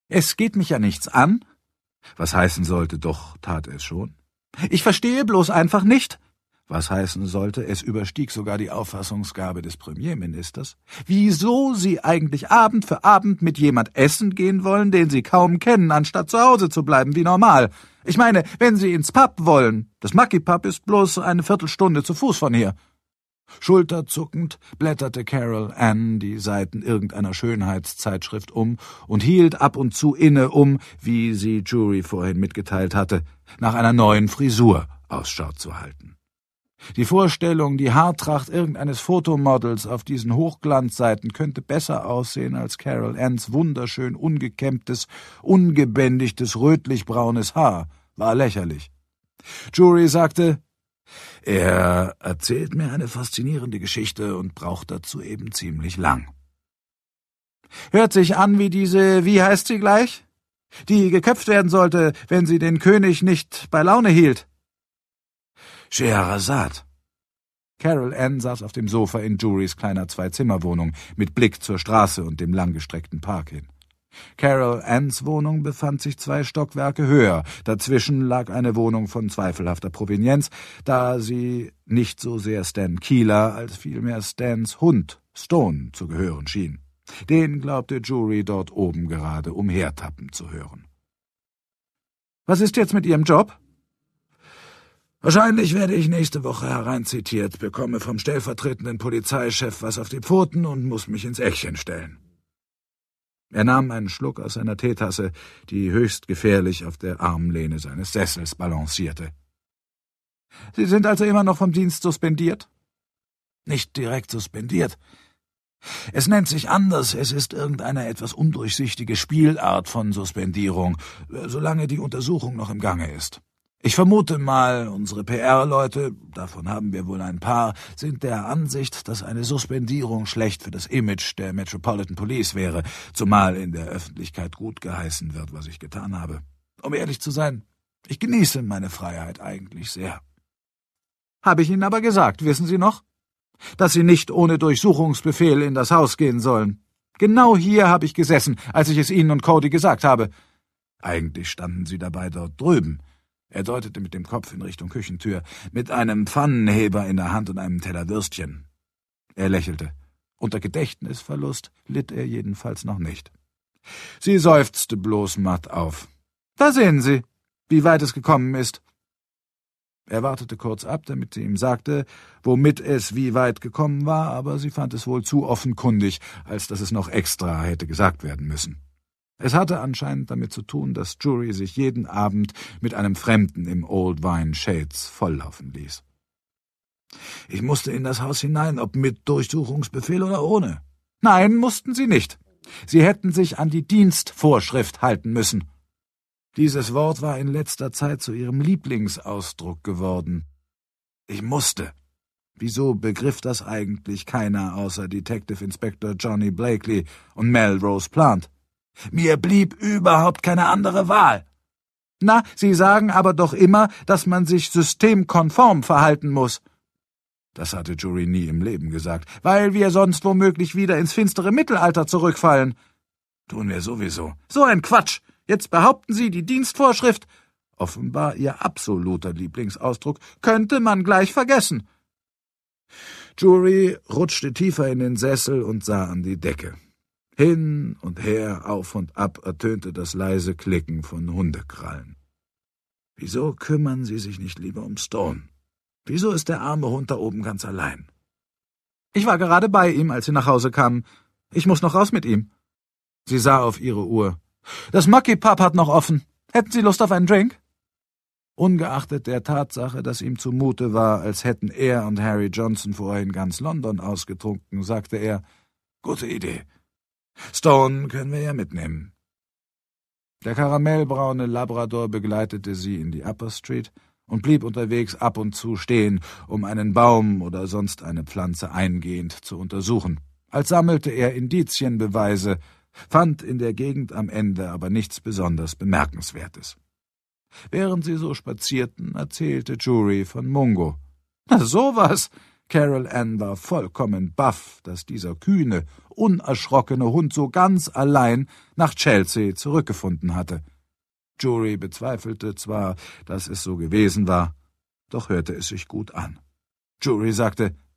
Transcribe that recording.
Es geht mich ja nichts an. Was heißen sollte, doch tat es schon. Ich verstehe bloß einfach nicht. Was heißen sollte, es überstieg sogar die Auffassungsgabe des Premierministers, wieso Sie eigentlich Abend für Abend mit jemand essen gehen wollen, den Sie kaum kennen, anstatt zu Hause zu bleiben wie normal. Ich meine, wenn Sie ins Pub wollen, das Mucky Pub ist bloß eine Viertelstunde zu Fuß von hier. Schulterzuckend blätterte Carol Ann die Seiten irgendeiner Schönheitszeitschrift um und hielt ab und zu inne, wie sie Jury vorhin mitgeteilt hatte, nach einer neuen Frisur Ausschau zu halten. Die Vorstellung, die Haartracht irgendeines Fotomodels auf diesen Hochglanzseiten könnte besser aussehen als Carol Anns wunderschön ungekämmtes, ungebändigtes, rötlich-braunes Haar, war lächerlich. Jury sagte, er erzählt mir eine faszinierende Geschichte und braucht dazu eben ziemlich lang. Hört sich an wie diese, wie heißt sie gleich? Die geköpft werden sollte, wenn sie den König nicht bei Laune hielt. Scheherazade. Carol Ann saß auf dem Sofa in Jurys kleiner Zwei-Zimmer-Wohnung mit Blick zur Straße und dem langgestreckten Park hin. Carol Anns Wohnung befand sich 2 Stockwerke höher, dazwischen lag eine Wohnung von zweifelhafter Provenienz, da sie nicht so sehr Stan Keeler als vielmehr Stans Hund Stone zu gehören schien. Den glaubte Jury dort oben gerade umhertappen zu hören. »Was ist jetzt mit Ihrem Job?« »Wahrscheinlich werde ich nächste Woche hereinzitiert, bekomme vom stellvertretenden Polizeichef was auf die Pfoten und muss mich ins Eckchen stellen.« Er nahm einen Schluck aus seiner Teetasse, die höchst gefährlich auf der Armlehne seines Sessels balancierte. »Sie sind also immer noch vom Dienst suspendiert?« »Nicht direkt suspendiert. Es nennt sich anders, es ist irgendeine etwas undurchsichtige Spielart von Suspendierung, solange die Untersuchung noch im Gange ist. Ich vermute mal, unsere PR-Leute, davon haben wir wohl ein paar, sind der Ansicht, dass eine Suspendierung schlecht für das Image der Metropolitan Police wäre, zumal in der Öffentlichkeit gut geheißen wird, was ich getan habe. Um ehrlich zu sein, ich genieße meine Freiheit eigentlich sehr. Habe ich Ihnen aber gesagt, wissen Sie noch? Dass Sie nicht ohne Durchsuchungsbefehl in das Haus gehen sollen. Genau hier habe ich gesessen, als ich es Ihnen und Cody gesagt habe. Eigentlich standen Sie dabei dort drüben. Er deutete mit dem Kopf in Richtung Küchentür, mit einem Pfannenheber in der Hand und einem Teller Würstchen. Er lächelte. Unter Gedächtnisverlust litt er jedenfalls noch nicht. Sie seufzte bloß matt auf. »Da sehen Sie, wie weit es gekommen ist.« Er wartete kurz ab, damit sie ihm sagte, womit es wie weit gekommen war, aber sie fand es wohl zu offenkundig, als dass es noch extra hätte gesagt werden müssen. Es hatte anscheinend damit zu tun, dass Jury sich jeden Abend mit einem Fremden im Old Vine Shades volllaufen ließ. »Ich musste in das Haus hinein, ob mit Durchsuchungsbefehl oder ohne.« »Nein, mussten Sie nicht. Sie hätten sich an die Dienstvorschrift halten müssen.« Dieses Wort war in letzter Zeit zu ihrem Lieblingsausdruck geworden. »Ich musste.« Wieso begriff das eigentlich keiner außer Detective Inspector Johnny Blakely und Melrose Plant? Mir blieb überhaupt keine andere Wahl. »Na, Sie sagen aber doch immer, dass man sich systemkonform verhalten muss.« Das hatte Jury nie im Leben gesagt, weil wir sonst womöglich wieder ins finstere Mittelalter zurückfallen. »Tun wir sowieso.« »So ein Quatsch! Jetzt behaupten Sie, die Dienstvorschrift, offenbar Ihr absoluter Lieblingsausdruck, könnte man gleich vergessen.« Jury rutschte tiefer in den Sessel und sah an die Decke. Hin und her, auf und ab ertönte das leise Klicken von Hundekrallen. Wieso kümmern Sie sich nicht lieber um Stone? Wieso ist der arme Hund da oben ganz allein? »Ich war gerade bei ihm, als Sie nach Hause kamen. Ich muss noch raus mit ihm.« Sie sah auf ihre Uhr. »Das Mucky Pub hat noch offen. Hätten Sie Lust auf einen Drink?« Ungeachtet der Tatsache, dass ihm zumute war, als hätten er und Harry Johnson vorhin ganz London ausgetrunken, sagte er, »Gute Idee. Stone können wir ja mitnehmen.« Der karamellbraune Labrador begleitete sie in die Upper Street und blieb unterwegs ab und zu stehen, um einen Baum oder sonst eine Pflanze eingehend zu untersuchen. Als sammelte er Indizienbeweise, fand in der Gegend am Ende aber nichts besonders Bemerkenswertes. Während sie so spazierten, erzählte Jury von Mungo. »Na sowas! Carol Ann war vollkommen baff, dass dieser kühne, unerschrockene Hund so ganz allein nach Chelsea zurückgefunden hatte. Jury bezweifelte zwar, dass es so gewesen war, doch hörte es sich gut an. Jury sagte,